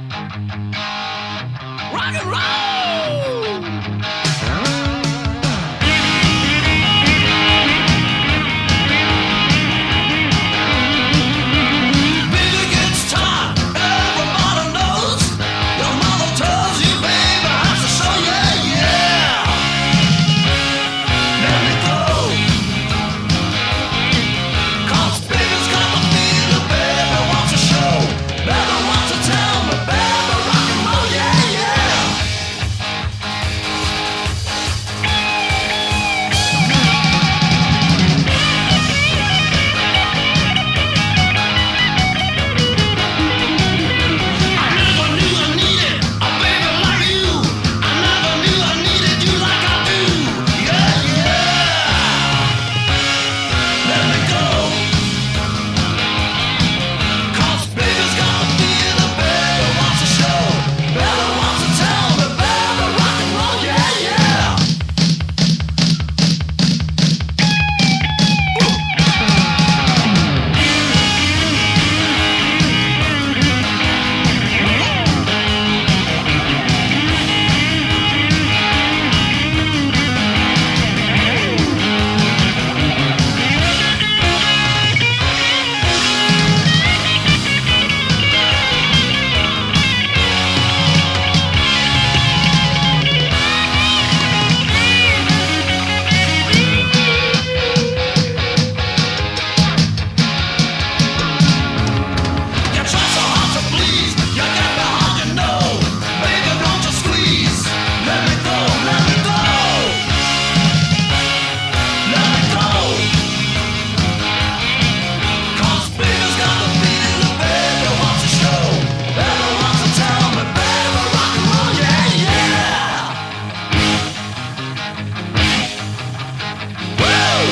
Rock and roll! Baby gets tired, everybody knows. Your mother tells you, baby, has to show you, yeah. Let me go. 'Cause baby's got the feeling, baby wants to show. Baby wants to tell me, baby, rock and roll, yeah, yeah. I never knew I needed a baby like you. I never knew I needed you like I do. Yeah, yeah. Let me go. 'Cause baby's got the feeling, baby wants to show. Baby wants to tell me, baby, rock and roll, yeah, yeah. You try so hard to please, you get me hard, you know. Baby, don't you squeeze. Let me go, let me go. Let me go. 'Cause baby's got the feeling, baby wants to show. Baby wants to tell me, baby, rock and roll, yeah, yeah. Woo!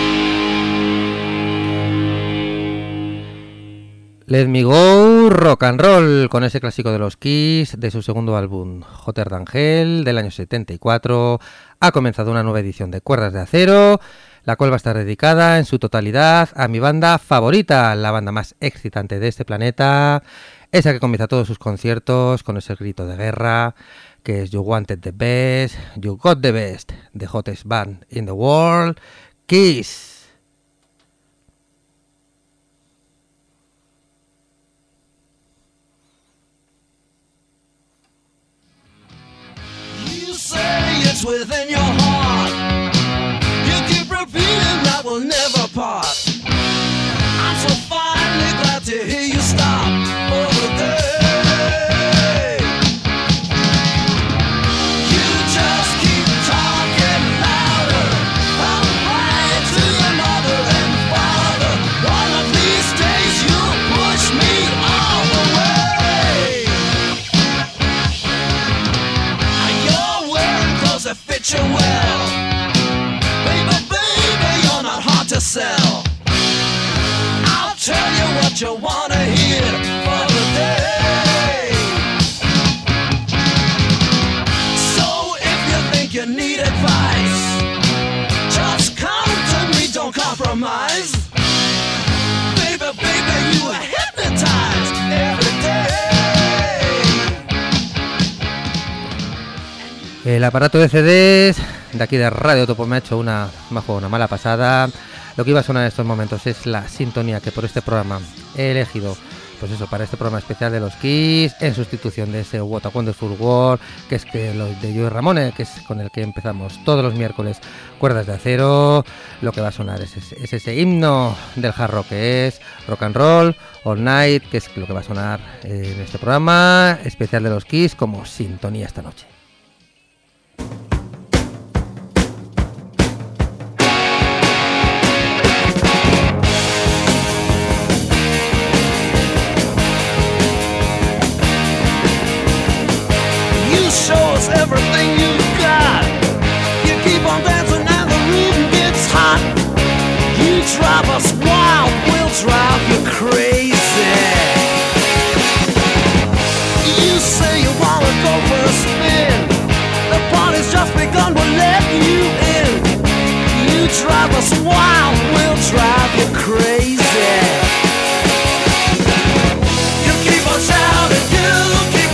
Let Me Go, Rock and Roll, con ese clásico de los Kiss de su segundo álbum, Hotter Than Hell, del año 74. Ha comenzado una nueva edición de Cuerdas de Acero, la cual va a estar dedicada en su totalidad a mi banda favorita, la banda más excitante de este planeta, esa que comienza todos sus conciertos con ese grito de guerra, que es You Wanted the Best, You Got the Best, the hottest band in the world, Kiss. You say it's within your heart. You keep repeating that we'll never part. I'm so finally glad to hear you stop for the day. You just keep talking louder. I'm praying to your mother and father. One of these days you'll push me all the way. You're wearing clothes that fit you well. Baby, baby, you're not hard to sell. I'll tell you what you wanna hear for the day. So if you think you need advice, just come to me, don't compromise. Baby, baby, you are hypnotized every day. El aparato de CDs de aquí de Radio Topo me ha hecho una mala pasada. Lo que iba a sonar en estos momentos es la sintonía que por este programa he elegido, pues eso, para este programa especial de los Kiss, en sustitución de ese What a Wonderful World, que es que lo de Joey Ramone, que es con el que empezamos todos los miércoles Cuerdas de Acero. Lo que va a sonar es ese himno del hard rock, que es Rock and Roll All Night, que es lo que va a sonar en este programa especial de los Kiss como sintonía esta noche. You show us everything you've got. You keep on dancing and the room gets hot. You drive us wild, we'll drive you crazy. You say you wanna go for a spin. The party's just begun, we'll let you in. You drive us wild, we'll drive you crazy. You keep on shouting, you keep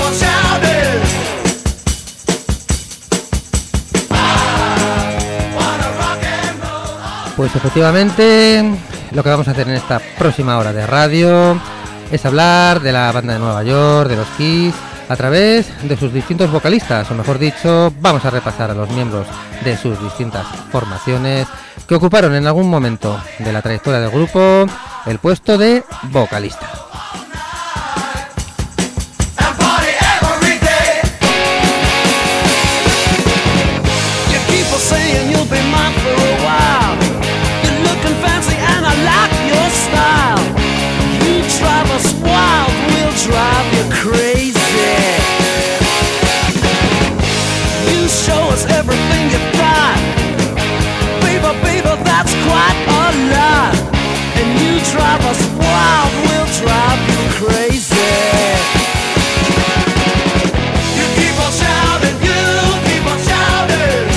Pues efectivamente, lo que vamos a hacer en esta próxima hora de radio es hablar de la banda de Nueva York, de los Kiss, a través de sus distintos vocalistas, o mejor dicho, vamos a repasar a los miembros de sus distintas formaciones que ocuparon en algún momento de la trayectoria del grupo el puesto de vocalista. Drive you crazy. You show us everything you've got. Baby, baby, that's quite a lot. And you drive us wild, we'll drive you crazy. You keep on shouting, you keep on shouting.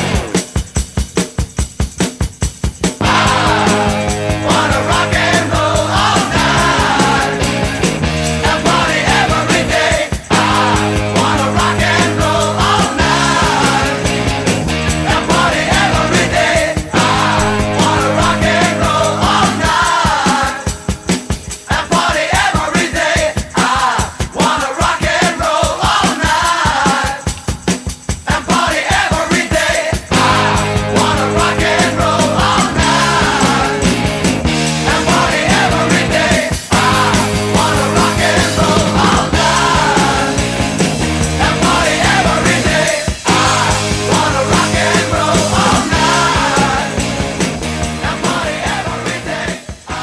I wanna rock and roll all night. And party every day. I wanna rock and roll all night. And party every day. I wanna rock and roll all night. And party every day. I wanna rock and roll all night. And party every day. I wanna rock and roll all night. And party every day. I wanna rock and roll all night. And party every day. I wanna rock and roll all night. And party every day.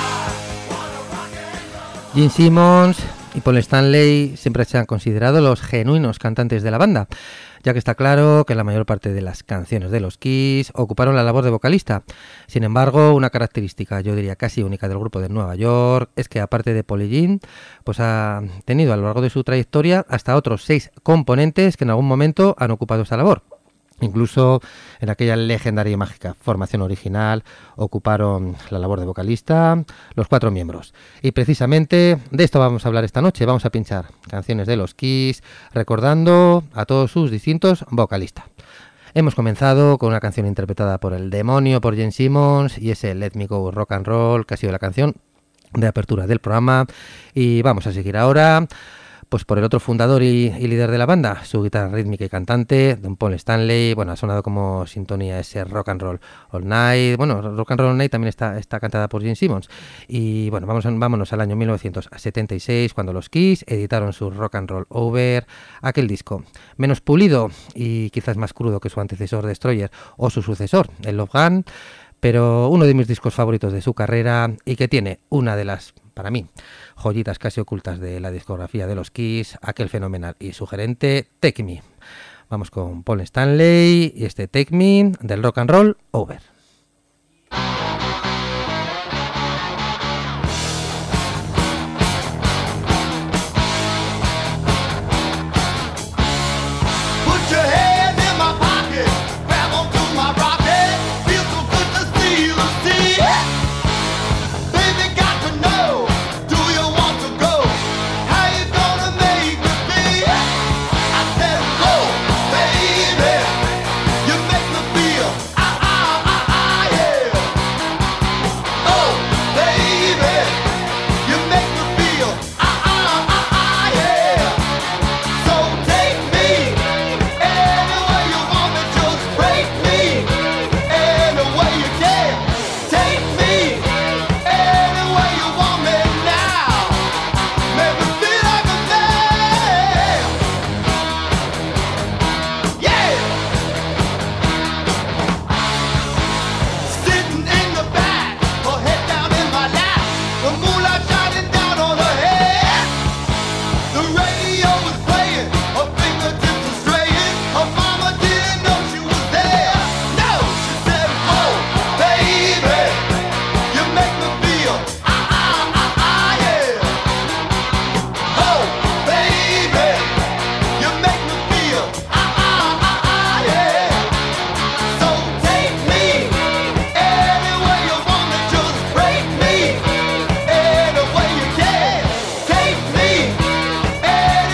I wanna rock and roll. Gene Simmons y Paul Stanley siempre se han considerado los genuinos cantantes de la banda, ya que está claro que la mayor parte de las canciones de los Kiss ocuparon la labor de vocalista. Sin embargo, una característica, yo diría casi única del grupo de Nueva York, es que aparte de Paul y Gene, pues ha tenido a lo largo de su trayectoria hasta otros 6 componentes que en algún momento han ocupado esta labor. Incluso en aquella legendaria y mágica formación original ocuparon la labor de vocalista los 4 miembros. Y precisamente de esto vamos a hablar esta noche. Vamos a pinchar canciones de los Kiss recordando a todos sus distintos vocalistas. Hemos comenzado con una canción interpretada por el demonio, por Gene Simmons, y ese Let Me Go Rock and Roll, que ha sido la canción de apertura del programa. Y vamos a seguir ahora pues por el otro fundador y líder de la banda, su guitarra rítmica y cantante, don Paul Stanley. Bueno, ha sonado como sintonía ese Rock and Roll All Night. Bueno, Rock and Roll All Night también está cantada por Gene Simmons. Y bueno, vámonos al año 1976, cuando los Kiss editaron su Rock and Roll Over, aquel disco menos pulido y quizás más crudo que su antecesor Destroyer o su sucesor, el Love Gun, pero uno de mis discos favoritos de su carrera y que tiene una de las, para mí, joyitas casi ocultas de la discografía de los Kiss, aquel fenomenal y sugerente Take Me. Vamos con Paul Stanley y este Take Me del Rock and Roll Over. Put your hand in my pocket, grab onto my rocket, feel so good to see you see. Baby, got to know, do you want to go? How you gonna make me feel? I said go, baby, you make me feel, yeah. Oh, baby, you make me feel, yeah. So take me anywhere you want me, just break me anywhere you can. Take me anywhere you want me now. Make me feel like a man. Yeah. Sitting in the back, her head down in my lap, the moonlight shining down on her head. The radio was playing, her fingertips were straying. Her mama didn't know she was there. No, she said, "Oh, baby, you make me feel, yeah. Oh, baby, you make me feel, yeah. So take me anywhere you want me, just break me anywhere you can. Take me anywhere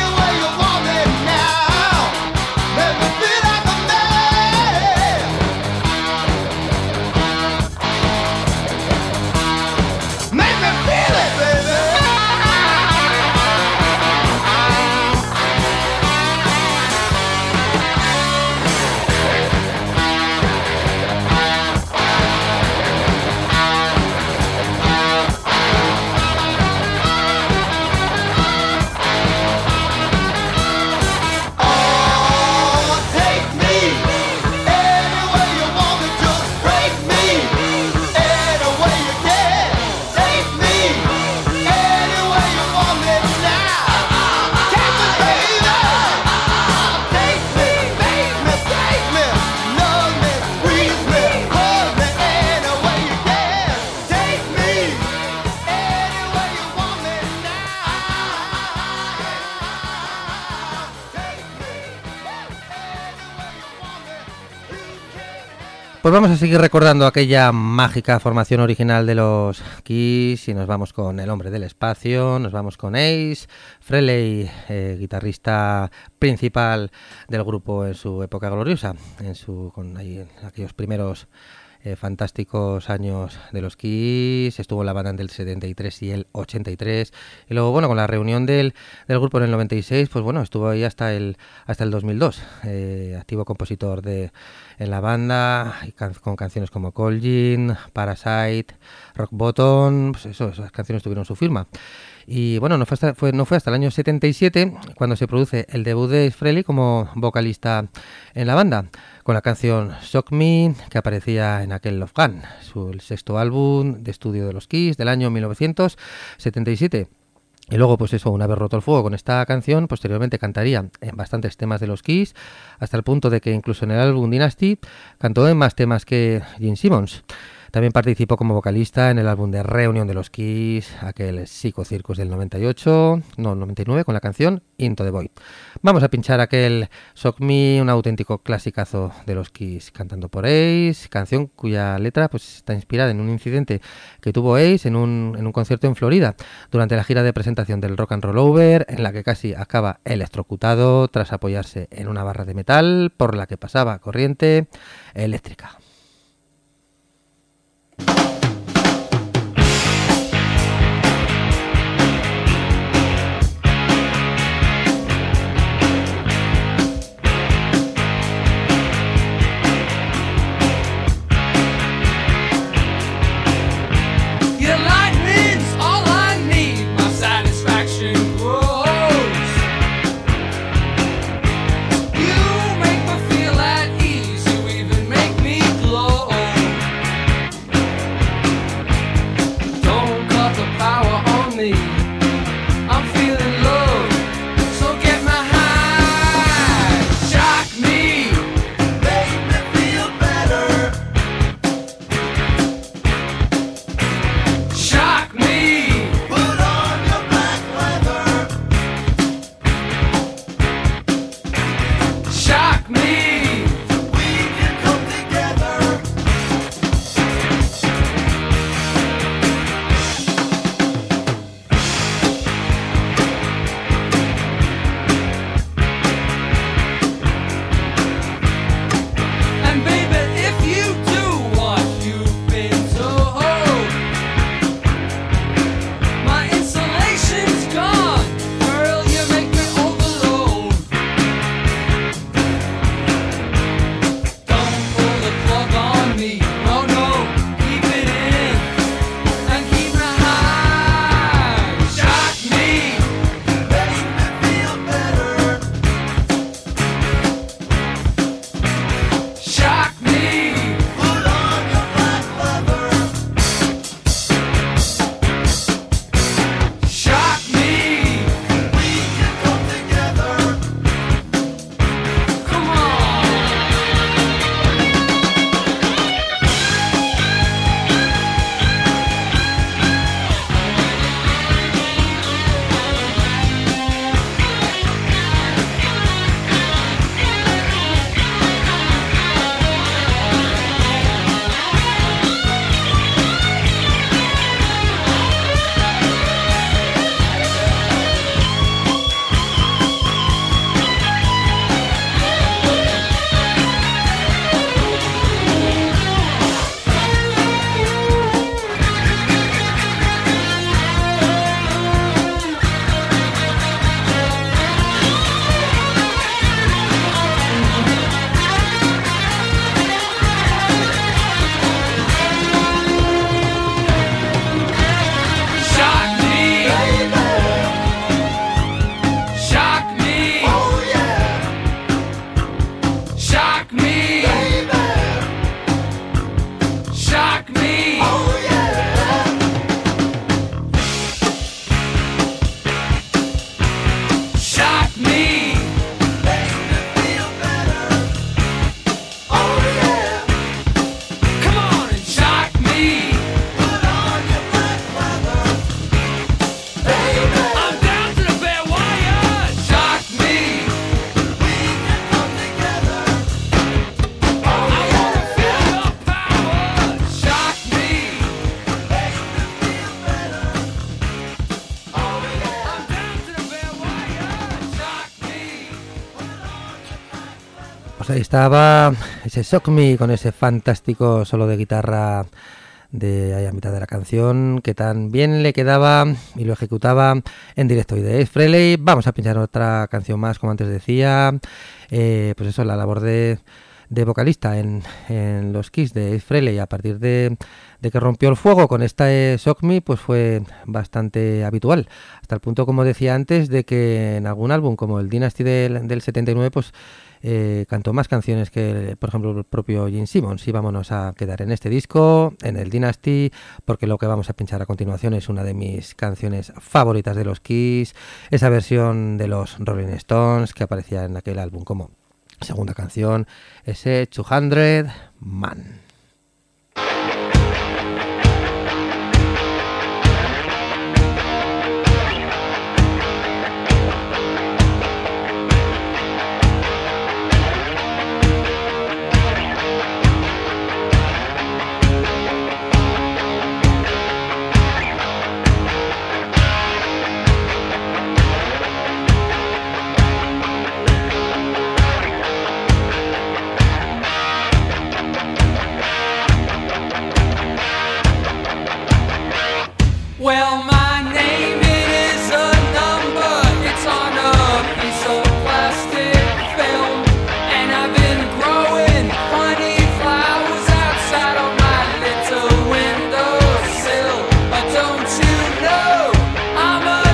Pues vamos a seguir recordando aquella mágica formación original de los Kiss y nos vamos con el hombre del espacio, nos vamos con Ace Frehley, guitarrista principal del grupo en su época gloriosa, en aquellos primeros fantásticos años de los Kiss. Estuvo en la banda del 73 y el 83 y luego, bueno, con la reunión del grupo en el 96, pues bueno, estuvo ahí hasta el 2002, activo compositor en la banda, con canciones como Colgin, Parasite, Rock Bottom, pues eso, esas canciones tuvieron su firma. Y bueno, no fue hasta el año 77 cuando se produce el debut de Ace Frehley como vocalista en la banda, con la canción Shock Me, que aparecía en aquel Love Gun, el sexto álbum de estudio de los Kiss del año 1977. Y luego, pues eso, una vez roto el fuego con esta canción, posteriormente cantaría en bastantes temas de los Kiss, hasta el punto de que incluso en el álbum Dynasty cantó en más temas que Gene Simmons. También participó como vocalista en el álbum de reunión de los Kiss, aquel Psycho Circus del 99, con la canción Into the Void. Vamos a pinchar aquel Shock Me, un auténtico clasicazo de los Kiss, cantando por Ace, canción cuya letra pues está inspirada en un incidente que tuvo Ace en un concierto en Florida, durante la gira de presentación del Rock and Roll Over, en la que casi acaba electrocutado tras apoyarse en una barra de metal por la que pasaba corriente eléctrica. You make me feel at ease. You even make me Pues ahí estaba ese Shock Me con ese fantástico solo de guitarra de ahí a mitad de la canción que tan bien le quedaba y lo ejecutaba en directo. Y de Ace Frehley vamos a pinchar otra canción más, como antes decía, pues eso, la labor de vocalista en los Kiss de Ace Frehley a partir de que rompió el fuego con esta Shock Me, pues fue bastante habitual, hasta el punto, como decía antes, de que en algún álbum como el Dynasty del 79 pues cantó más canciones que, por ejemplo, el propio Gene Simmons. Y vámonos a quedar en este disco, en el Dynasty, porque lo que vamos a pinchar a continuación es una de mis canciones favoritas de los Kiss, esa versión de los Rolling Stones que aparecía en aquel álbum como segunda canción, ese 200 Man. Well, my name, it is a number. It's on a piece of plastic film, and I've been growing funny flowers outside of my little windowsill. But don't you know I'm a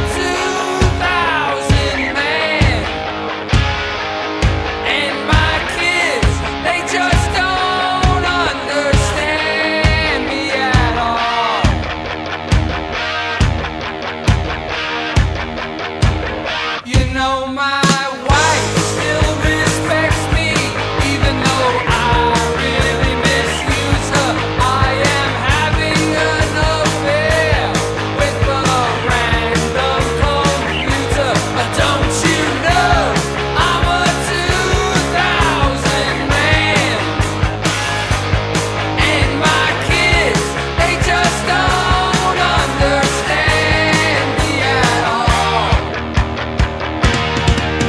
2000 man, and my kids, they just don't understand me at all. You know my wife still respects me, even though I really misuse her. I am having an affair with a random computer. But don't you know I'm a 2000 man, and my kids, they just don't understand me at all.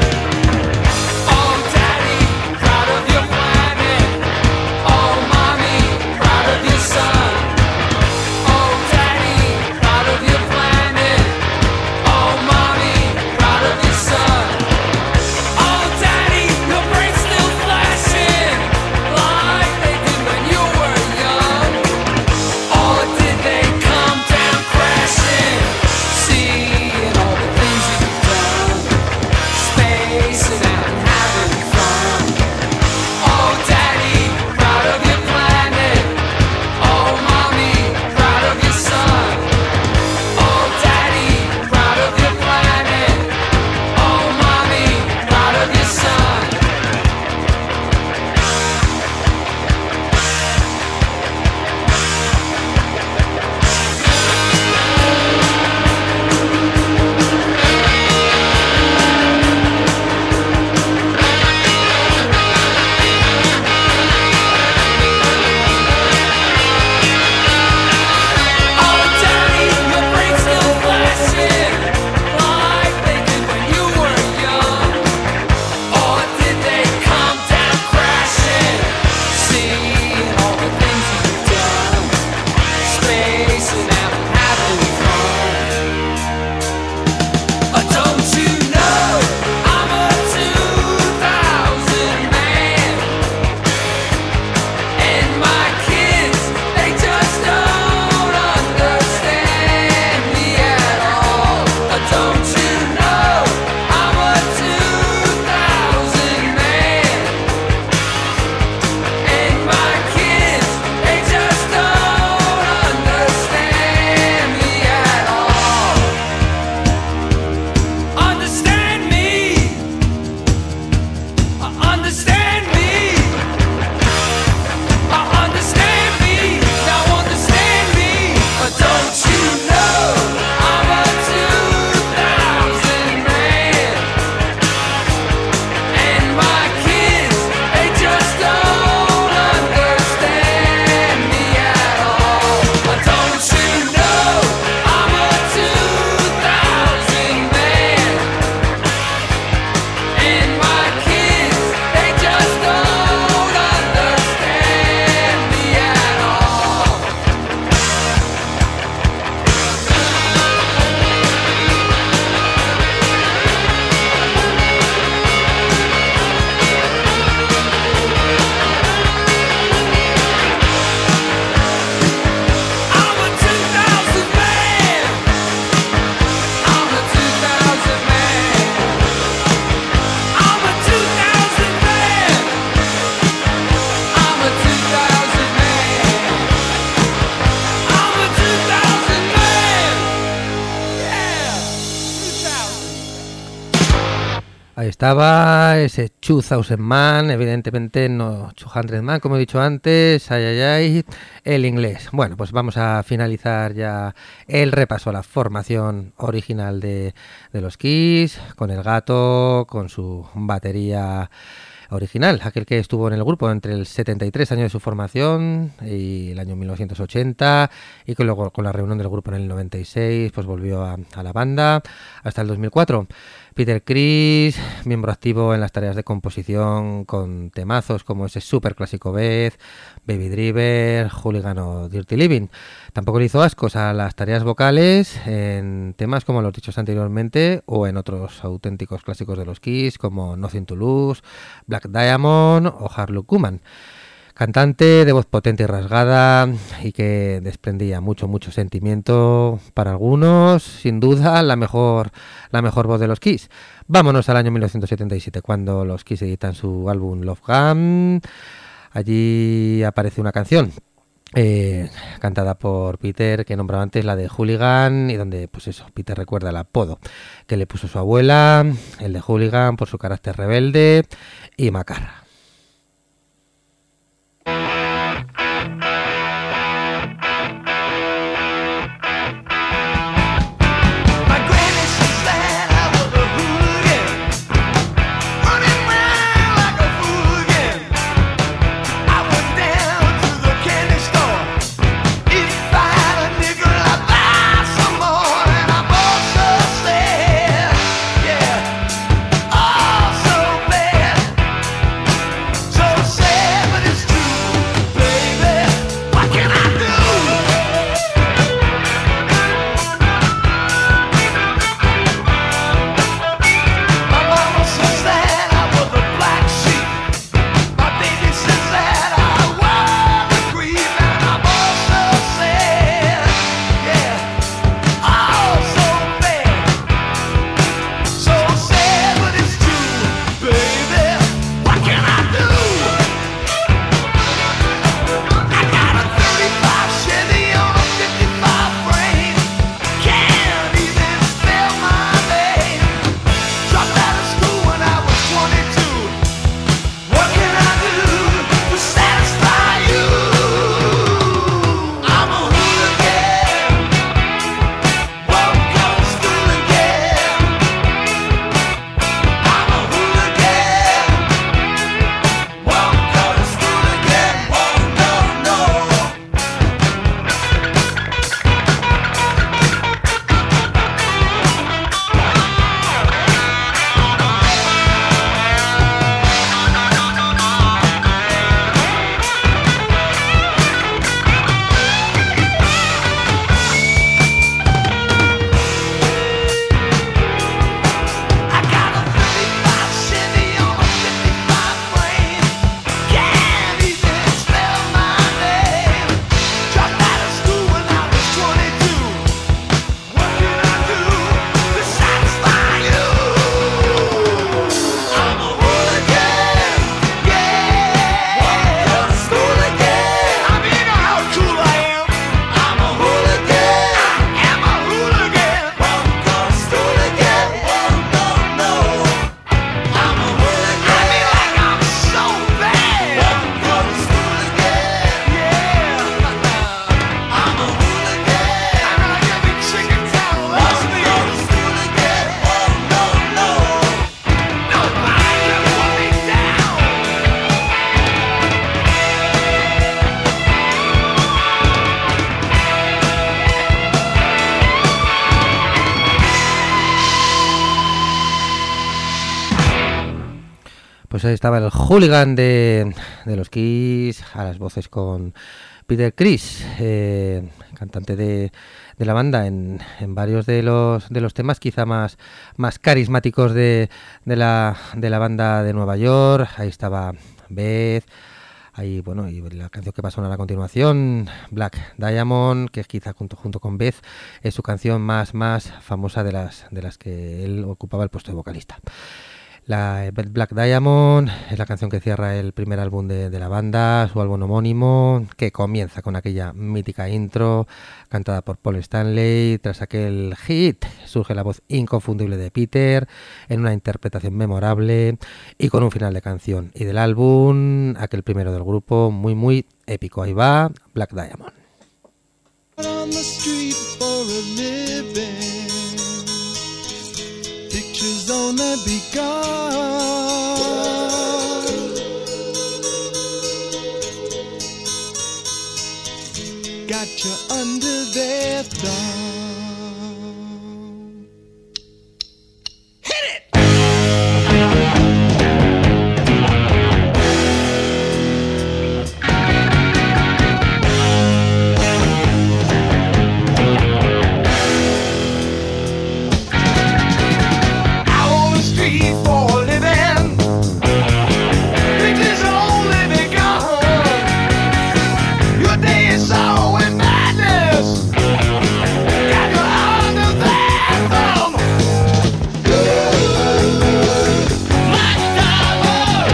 estaba ese 2000 Man, evidentemente no 200 Man, como he dicho antes, el inglés. Bueno, pues vamos a finalizar ya el repaso a la formación original de los Kiss, con el Gato, con su batería original, aquel que estuvo en el grupo entre el 73 años de su formación y el año 1980, y que luego con la reunión del grupo en el 96 pues volvió a la banda hasta el 2004. Peter Criss, miembro activo en las tareas de composición con temazos como ese super clásico Beth, Baby Driver, Hooligan o Dirty Living. Tampoco le hizo ascos a las tareas vocales en temas como los dichos anteriormente o en otros auténticos clásicos de los Kiss como Nothing to Lose, Black Diamond o Hard Luck Woman. Cantante de voz potente y rasgada y que desprendía mucho sentimiento para algunos, sin duda la mejor voz de los Kiss. Vámonos al año 1977 cuando los Kiss editan su álbum Love Gun. Allí aparece una canción cantada por Peter que nombraba antes, la de Hooligan, y donde pues eso, Peter recuerda el apodo que le puso su abuela, el de Hooligan, por su carácter rebelde y macarra. Pues ahí estaba el Hooligan de los Kiss, a las voces con Peter Criss, cantante de la banda en varios de los temas quizá más carismáticos de la banda de Nueva York. Ahí estaba Beth, ahí bueno, y la canción que pasó a continuación, Black Diamond, que es quizá junto con Beth es su canción más famosa de las que él ocupaba el puesto de vocalista. La Black Diamond es la canción que cierra el primer álbum de la banda, su álbum homónimo, que comienza con aquella mítica intro cantada por Paul Stanley. Tras aquel hit surge la voz inconfundible de Peter en una interpretación memorable y con un final de canción. Y del álbum, aquel primero del grupo, muy muy épico. Ahí va, Black Diamond. On the street for a living, pictures only begun. Got you under their thumb. Hit it! For a living, pictures only begun. Your day is so in madness. Got your under their thumb. Black Diamond.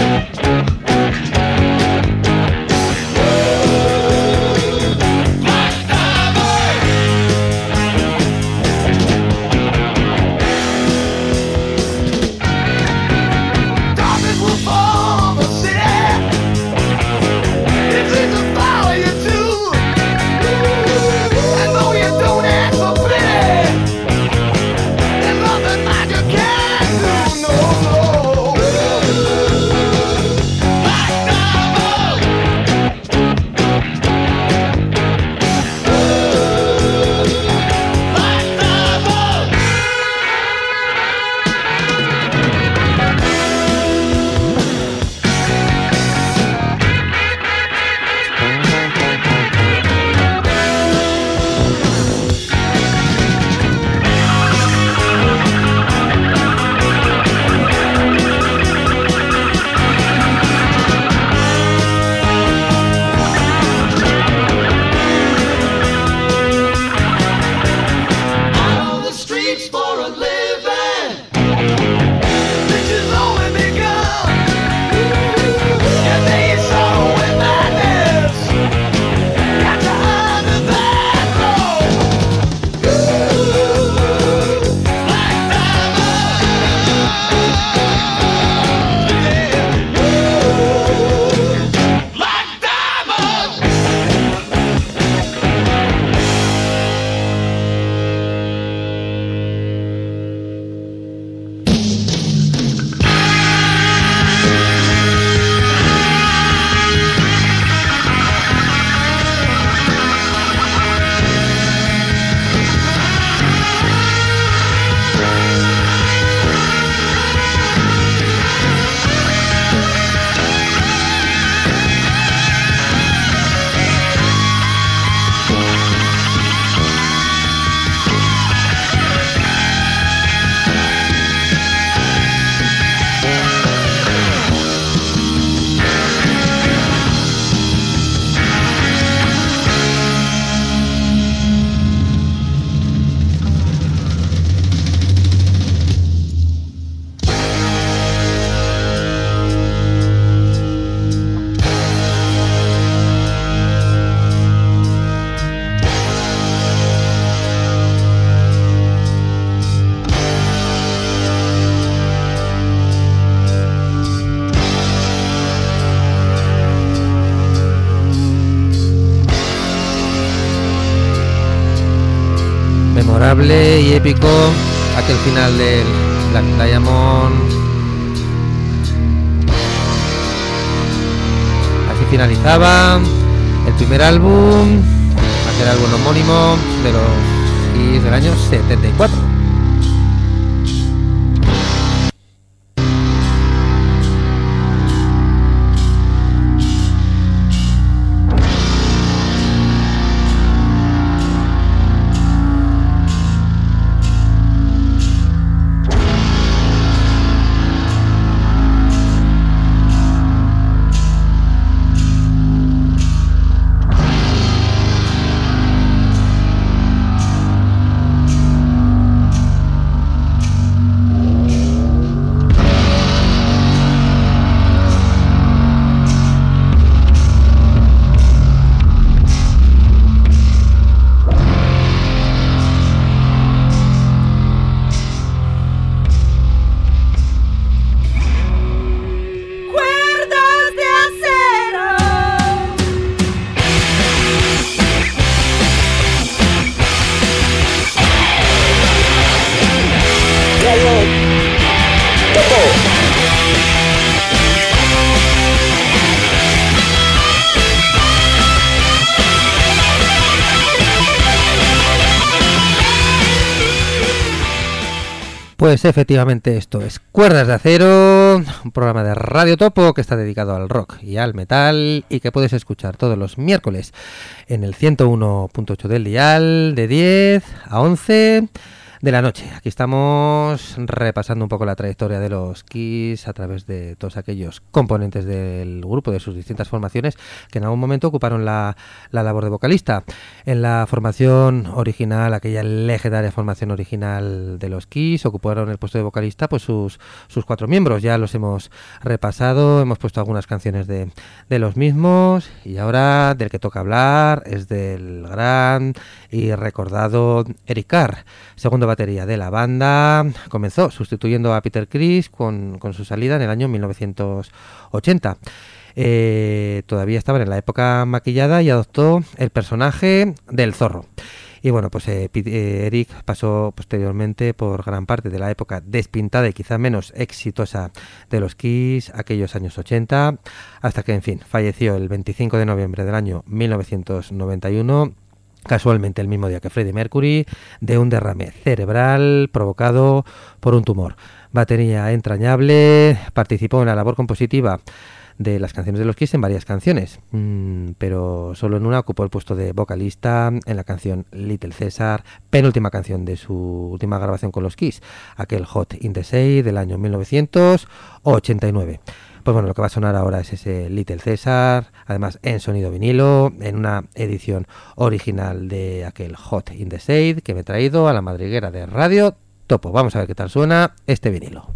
Black Diamond. Darkness will fall the city. It's in the follow you too. And though you don't ask for pity, there's nothing that you can do. No, no. Black Diamond. Black Diamond. On the streets for a living, pictures only begun. Your day is so in madness. Got you under that thumb. Black Diamond. Black Diamond. Memorable y épico aquel final del Black Diamond. Así finalizaba el primer álbum, aquel álbum homónimo de los hits del año 74. Pues efectivamente esto es Cuerdas de Acero, un programa de Radio Topo que está dedicado al rock y al metal y que puedes escuchar todos los miércoles en el 101.8 del dial de 10 a 11 de la noche. Aquí estamos repasando un poco la trayectoria de los Kiss a través de todos aquellos componentes del grupo, de sus distintas formaciones, que en algún momento ocuparon la labor de vocalista. En la formación original, aquella legendaria formación original de los Kiss, ocuparon el puesto de vocalista pues sus 4 miembros. Ya los hemos repasado, hemos puesto algunas canciones de los mismos, y ahora del que toca hablar es del gran y recordado Eric Carr, segundo batería de la banda. Comenzó sustituyendo a Peter Criss con su salida en el año 1980. Todavía estaba en la época maquillada y adoptó el personaje del Zorro. Y bueno, pues Eric pasó posteriormente por gran parte de la época despintada y quizá menos exitosa de los Kiss, aquellos años 80, hasta que, en fin, falleció el 25 de noviembre del año 1991, casualmente el mismo día que Freddie Mercury, de un derrame cerebral provocado por un tumor. Batería entrañable, participó en la labor compositiva de las canciones de los Kiss en varias canciones, pero solo en una ocupó el puesto de vocalista, en la canción Little Caesar, penúltima canción de su última grabación con los Kiss, aquel Hot in the Shade del año 1989. Pues bueno, lo que va a sonar ahora es ese Little Caesar, además en sonido vinilo, en una edición original de aquel Hot in the Shade que me he traído a la madriguera de Radio Topo. Vamos a ver qué tal suena este vinilo.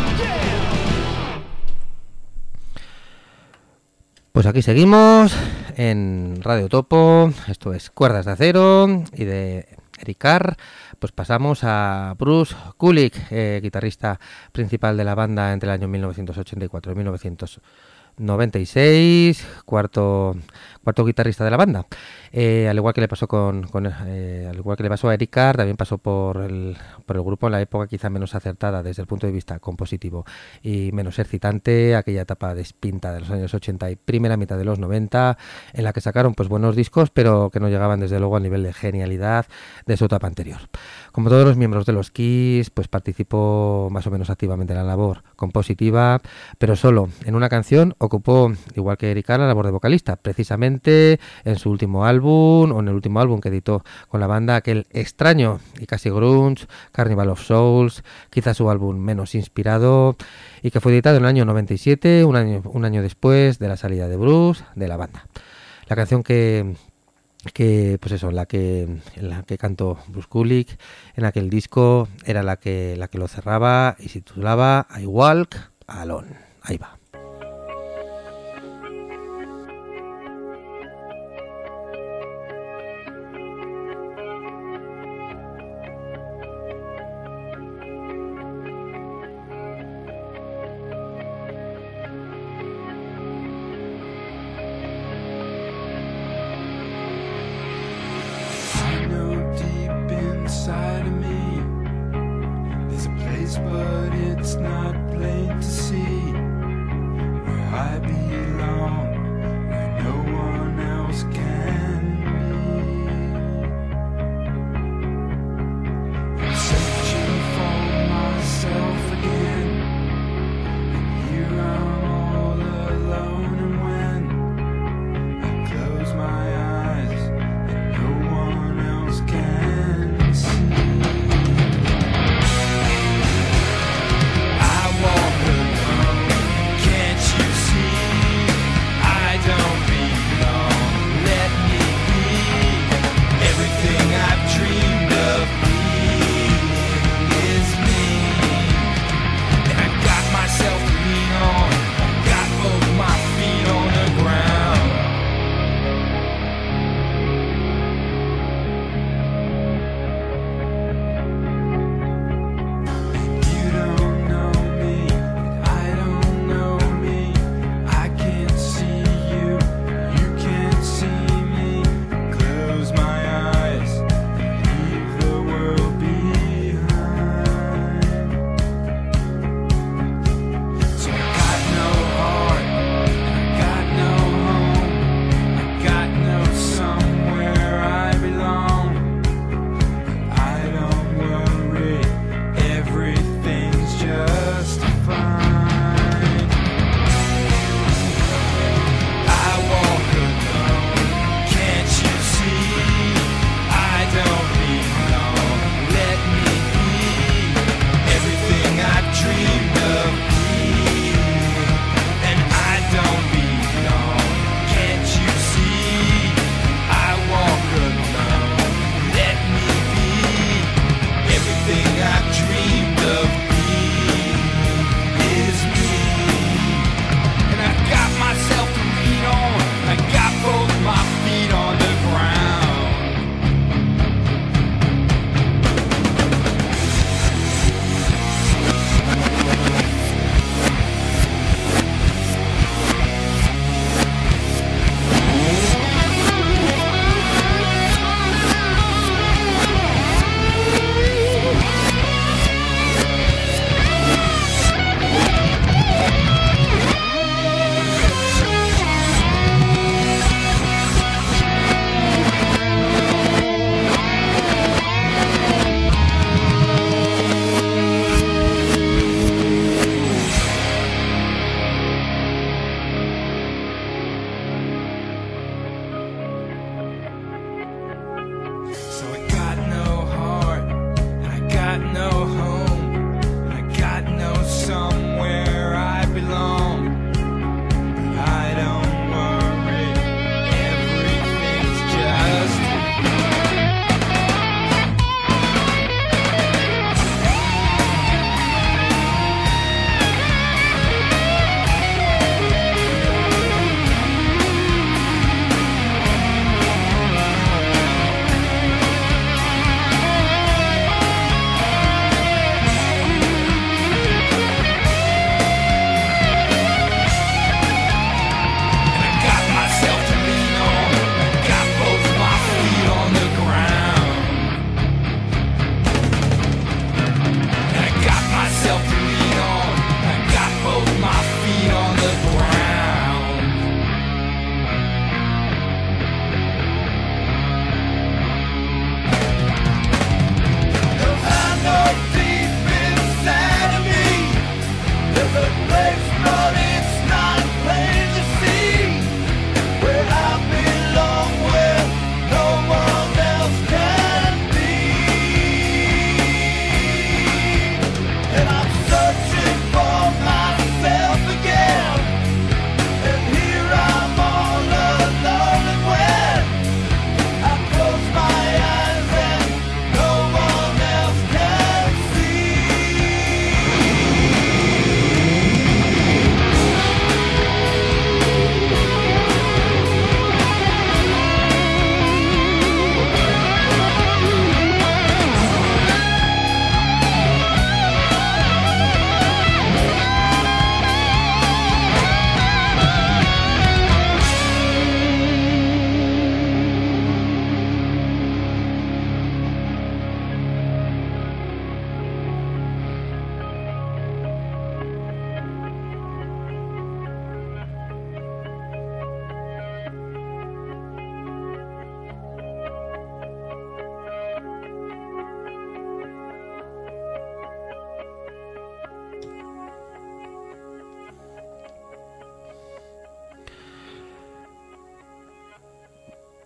Pues aquí seguimos en Radio Topo. Esto es Cuerdas de Acero, y de Eric Carr pues pasamos a Bruce Kulick, guitarrista principal de la banda entre el año 1984 y 1996, cuarto guitarrista de la banda. Al igual que le pasó al igual que le pasó a Eric Carr, también pasó por el grupo en la época quizá menos acertada desde el punto de vista compositivo y menos excitante, aquella etapa despinta de los años 80 y primera mitad de los 90, en la que sacaron pues buenos discos, pero que no llegaban desde luego al nivel de genialidad de su etapa anterior. Como todos los miembros de los Kiss, pues participó más o menos activamente en la labor compositiva, pero solo en una canción ocupó, igual que Eric Carr, la labor de vocalista, precisamente en su último álbum, o en el último álbum que editó con la banda, aquel extraño y casi grunge, Carnival of Souls, quizás su álbum menos inspirado, y que fue editado en el año 97, un año después de la salida de Bruce de la banda. La canción pues eso, en la que cantó Bruce Kulick en aquel disco era la que lo cerraba y se titulaba I Walk Alone. Ahí va. But it's not plain to see.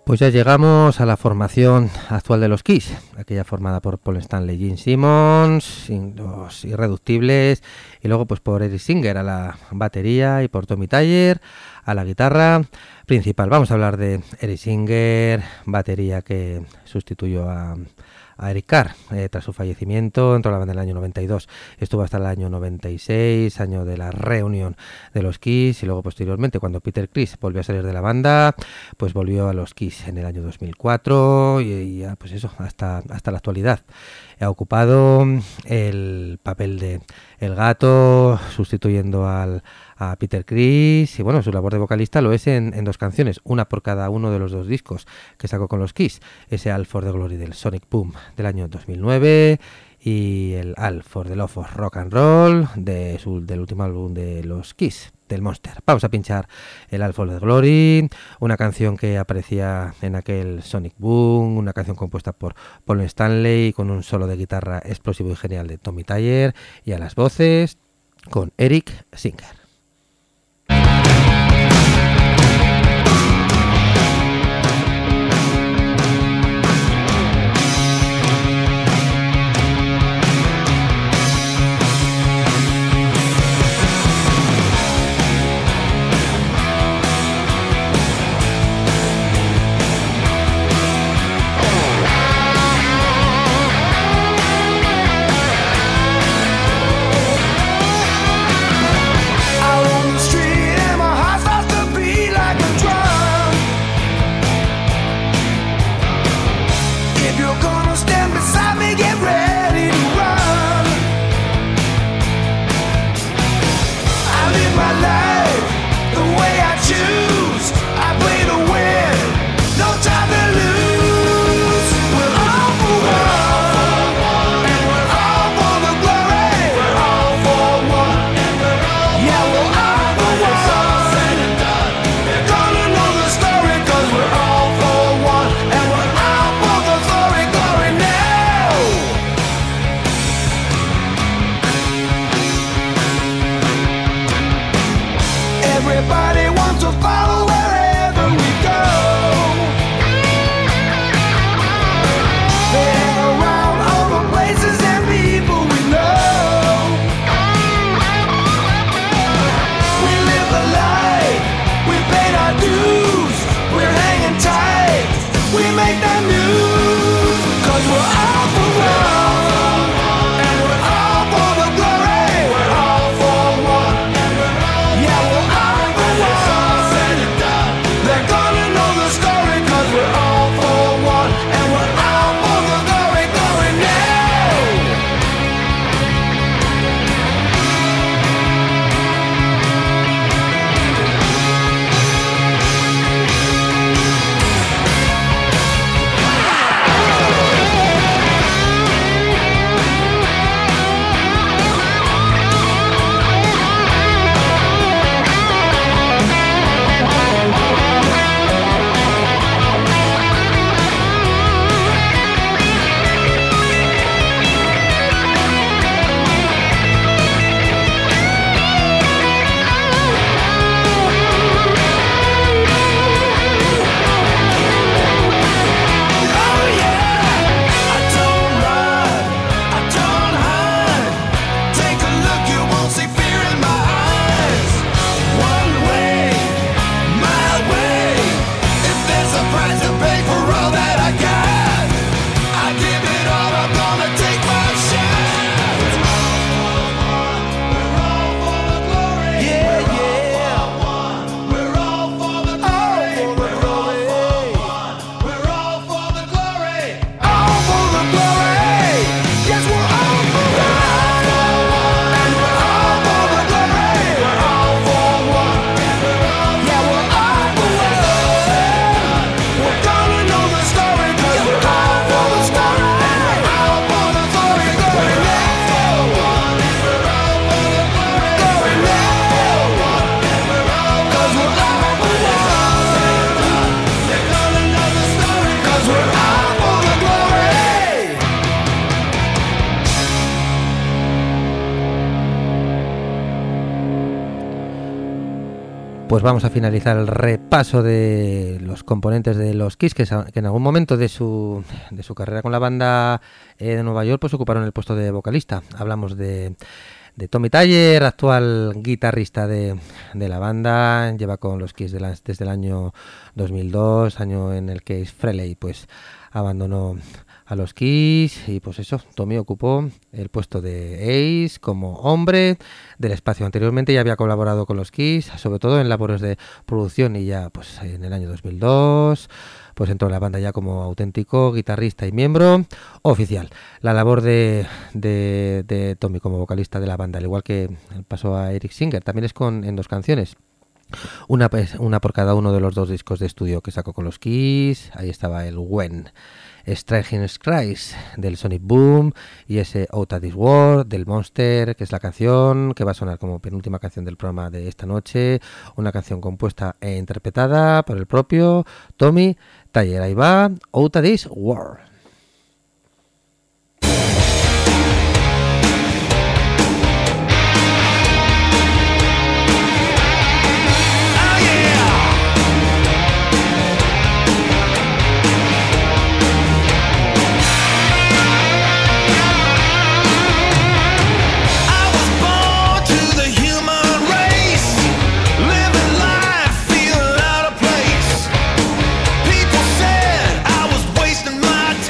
Pues ya llegamos a la formación actual de los Kiss, aquella formada por Paul Stanley, Gene Simmons, los Irreductibles, y luego pues por Eric Singer a la batería y por Tommy Thayer a la guitarra principal. Vamos a hablar de Eric Singer, batería que sustituyó a Eric Carr tras su fallecimiento. Entró a la banda en el año 92, estuvo hasta el año 96, año de la reunión de los Kiss, y luego posteriormente cuando Peter Criss volvió a salir de la banda, pues volvió a los Kiss en el año 2004 y ya pues eso, hasta la actualidad. Ha ocupado el papel de El Gato, sustituyendo a Peter Criss, y bueno, su labor de vocalista lo es en dos canciones, una por cada uno de los dos discos que sacó con los Kiss, ese All for the Glory del Sonic Boom del año 2009 y el All for the Love of Rock and Roll del último álbum de los Kiss, del Monster. Vamos a pinchar el All for the Glory, una canción que aparecía en aquel Sonic Boom, una canción compuesta por Paul Stanley con un solo de guitarra explosivo y genial de Tommy Thayer, y a las voces con Eric Singer. Pues vamos a finalizar el repaso de los componentes de los Kiss que en algún momento de su carrera con la banda de Nueva York pues ocuparon el puesto de vocalista. Hablamos de Tommy Thayer, actual guitarrista de la banda, lleva con los Kiss desde el año 2002, año en el que Ace Frehley pues abandonó a los Kiss y pues eso, Tommy ocupó el puesto de Ace como hombre del espacio. Anteriormente ya había colaborado con los Kiss, sobre todo en labores de producción, y ya pues en el año 2002 pues entró en la banda ya como auténtico guitarrista y miembro oficial. La labor de Tommy como vocalista de la banda, al igual que pasó a Eric Singer, también es en 2 canciones. Una por cada uno de los 2 discos de estudio que sacó con los Kiss. Ahí estaba el When, Striking Skies del Sonic Boom, y ese Out of This World del Monster, que es la canción que va a sonar como penúltima canción del programa de esta noche. Una canción compuesta e interpretada por el propio Tommy Thayer. Ahí va, Out of This World. My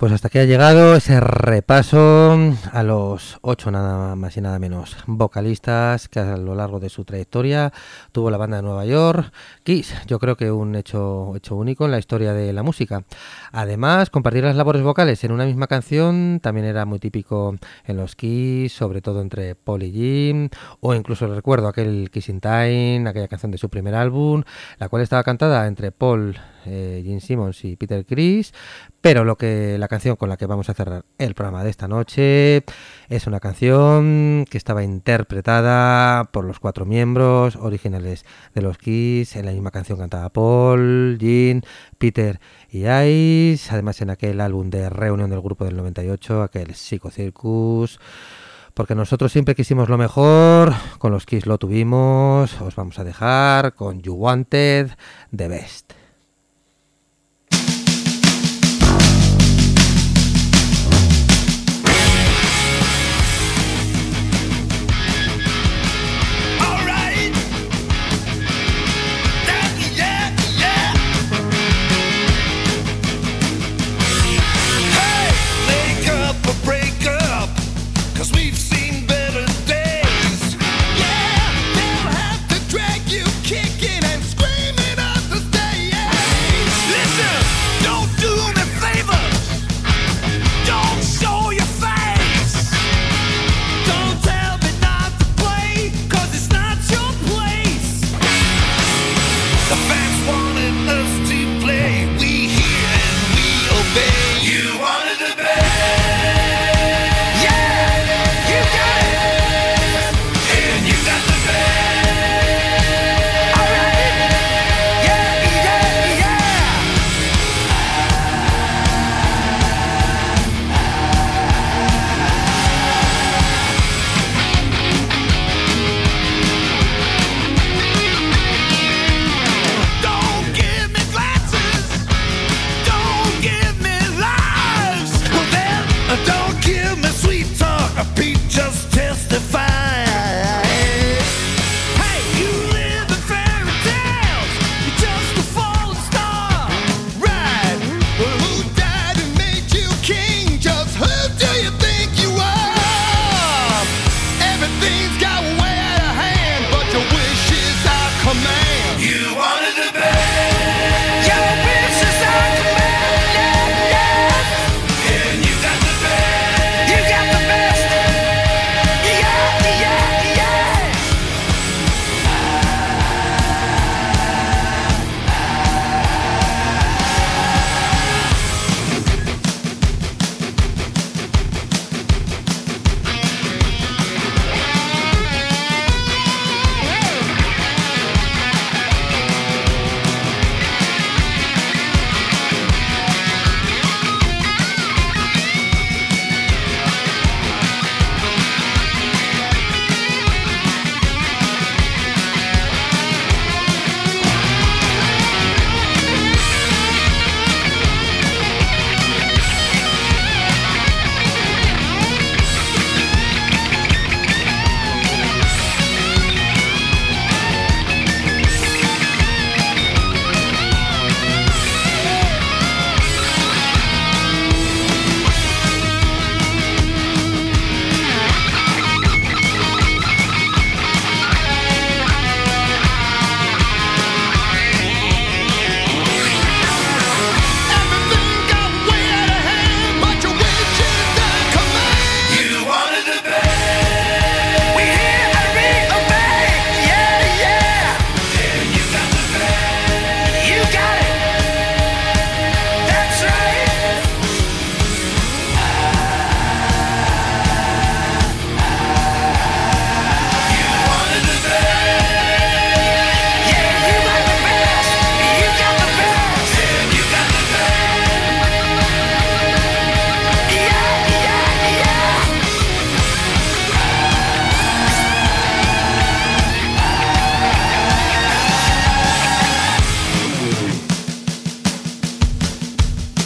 Pues hasta aquí ha llegado ese repaso a los 8 nada más y nada menos vocalistas que a lo largo de su trayectoria tuvo la banda de Nueva York, Kiss. Yo creo que un hecho único en la historia de la música. Además, compartir las labores vocales en una misma canción también era muy típico en los Kiss, sobre todo entre Paul y Jim, o incluso recuerdo aquel Kissing Time, aquella canción de su primer álbum, la cual estaba cantada entre Paul, Gene Simmons y Peter Criss, pero la canción con la que vamos a cerrar el programa de esta noche es una canción que estaba interpretada por los 4 miembros originales de los Kiss. En la misma canción cantaba Paul, Gene, Peter y Ice, además en aquel álbum de reunión del grupo del 98, aquel Psycho Circus. Porque nosotros siempre quisimos lo mejor, con los Kiss lo tuvimos. Os vamos a dejar con You Wanted the Best. Kicking and screaming up the stairs. Listen, don't do me favors. Don't show your face. Don't tell me not to play, 'cause it's not your place. The fans wanted us to play. We hear and we obey. You wanted to be. Just testify. Hey, you live in fairy tales. You're just a fallen star. Right. Well, who died and made you king? Just who do you think you are? Everything's got way out of hand, but your wish is our command. You wanted to be. Your wish is our command. Yeah, yeah. And you got the best. You got the best.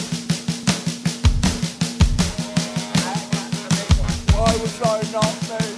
I was trying not to.